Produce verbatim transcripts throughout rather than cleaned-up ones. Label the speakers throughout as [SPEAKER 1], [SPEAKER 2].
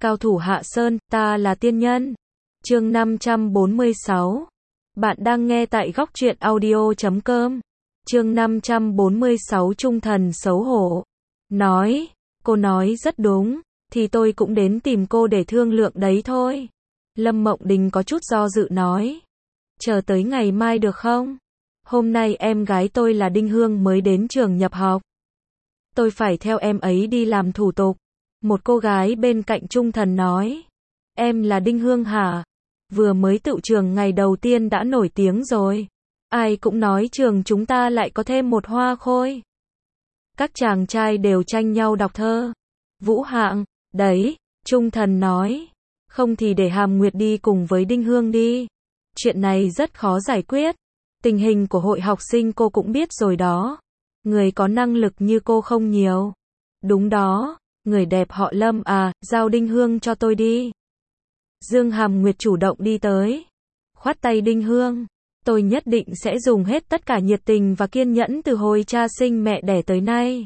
[SPEAKER 1] Cao thủ Hạ Sơn, ta là tiên nhân. Chương năm trăm bốn mươi sáu. Bạn đang nghe tại góc truyện audio chấm com. Chương năm trăm bốn mươi sáu Trung thần xấu hổ. Nói, cô nói rất đúng, thì tôi cũng đến tìm cô để thương lượng đấy thôi. Lâm Mộng Đình có chút do dự nói. Chờ tới ngày mai được không? Hôm nay em gái tôi là Đinh Hương mới đến trường nhập học. Tôi phải theo em ấy đi làm thủ tục. Một cô gái bên cạnh Trung thần nói. Em là Đinh Hương hả? Vừa mới tựu trường ngày đầu tiên đã nổi tiếng rồi. Ai cũng nói trường chúng ta lại có thêm một hoa khôi. Các chàng trai đều tranh nhau đọc thơ. Vũ hạng, đấy, Trung thần nói. Không thì để Hàm Nguyệt đi cùng với Đinh Hương đi. Chuyện này rất khó giải quyết. Tình hình của hội học sinh cô cũng biết rồi đó. Người có năng lực như cô không nhiều. Đúng đó, người đẹp họ Lâm à, giao Đinh Hương cho tôi đi. Dương Hàm Nguyệt chủ động đi tới. Khoát tay Đinh Hương. Tôi nhất định sẽ dùng hết tất cả nhiệt tình và kiên nhẫn từ hồi cha sinh mẹ đẻ tới nay.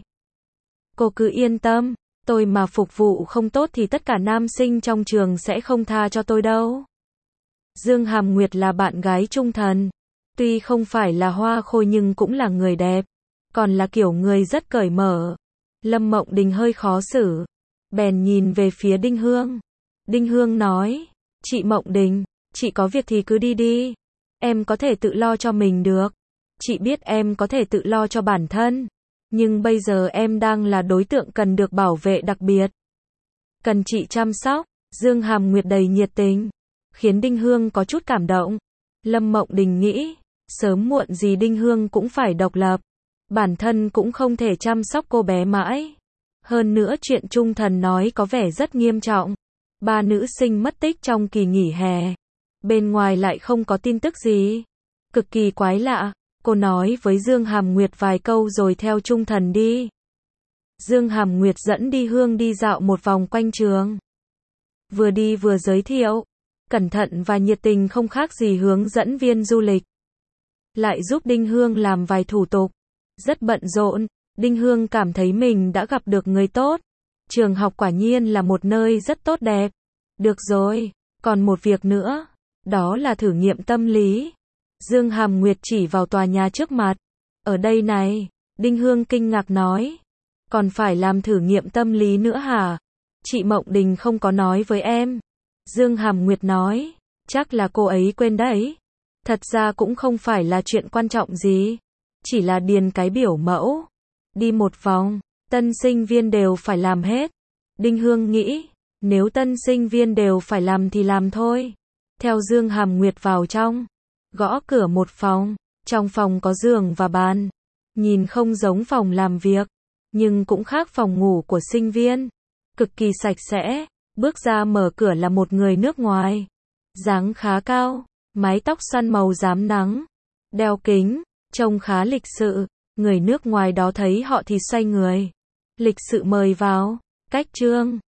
[SPEAKER 1] Cô cứ yên tâm, tôi mà phục vụ không tốt thì tất cả nam sinh trong trường sẽ không tha cho tôi đâu. Dương Hàm Nguyệt là bạn gái Trung thần. Tuy không phải là hoa khôi nhưng cũng là người đẹp. Còn là kiểu người rất cởi mở. Lâm Mộng Đình hơi khó xử. Bèn nhìn về phía Đinh Hương. Đinh Hương nói. Chị Mộng Đình, chị có việc thì cứ đi đi. Em có thể tự lo cho mình được. Chị biết em có thể tự lo cho bản thân. Nhưng bây giờ em đang là đối tượng cần được bảo vệ đặc biệt. Cần chị chăm sóc. Dương Hàm Nguyệt đầy nhiệt tình. Khiến Đinh Hương có chút cảm động. Lâm Mộng Đình nghĩ. Sớm muộn gì Đinh Hương cũng phải độc lập. Bản thân cũng không thể chăm sóc cô bé mãi. Hơn nữa chuyện Trung thần nói có vẻ rất nghiêm trọng. Ba nữ sinh mất tích trong kỳ nghỉ hè. Bên ngoài lại không có tin tức gì. Cực kỳ quái lạ. Cô nói với Dương Hàm Nguyệt vài câu rồi theo Trung thần đi. Dương Hàm Nguyệt dẫn Đi Hương đi dạo một vòng quanh trường. Vừa đi vừa giới thiệu. Cẩn thận và nhiệt tình không khác gì hướng dẫn viên du lịch. Lại giúp Đinh Hương làm vài thủ tục. Rất bận rộn, Đinh Hương cảm thấy mình đã gặp được người tốt. Trường học quả nhiên là một nơi rất tốt đẹp. Được rồi, còn một việc nữa. Đó là thử nghiệm tâm lý. Dương Hàm Nguyệt chỉ vào tòa nhà trước mặt. Ở đây này, Đinh Hương kinh ngạc nói. Còn phải làm thử nghiệm tâm lý nữa hả? Chị Mộng Đình không có nói với em. Dương Hàm Nguyệt nói. Chắc là cô ấy quên đấy. Thật ra cũng không phải là chuyện quan trọng gì. Chỉ là điền cái biểu mẫu. Đi một vòng, tân sinh viên đều phải làm hết. Đinh Hương nghĩ, nếu tân sinh viên đều phải làm thì làm thôi. Theo Dương Hàm Nguyệt vào trong. Gõ cửa một phòng. Trong phòng có giường và bàn. Nhìn không giống phòng làm việc. Nhưng cũng khác phòng ngủ của sinh viên. Cực kỳ sạch sẽ. Bước ra mở cửa là một người nước ngoài. Dáng khá cao. Mái tóc xoăn màu rám nắng. Đeo kính. Trông khá lịch sự. Người nước ngoài đó thấy họ thì xoay người. Lịch sự mời vào. Cách trương.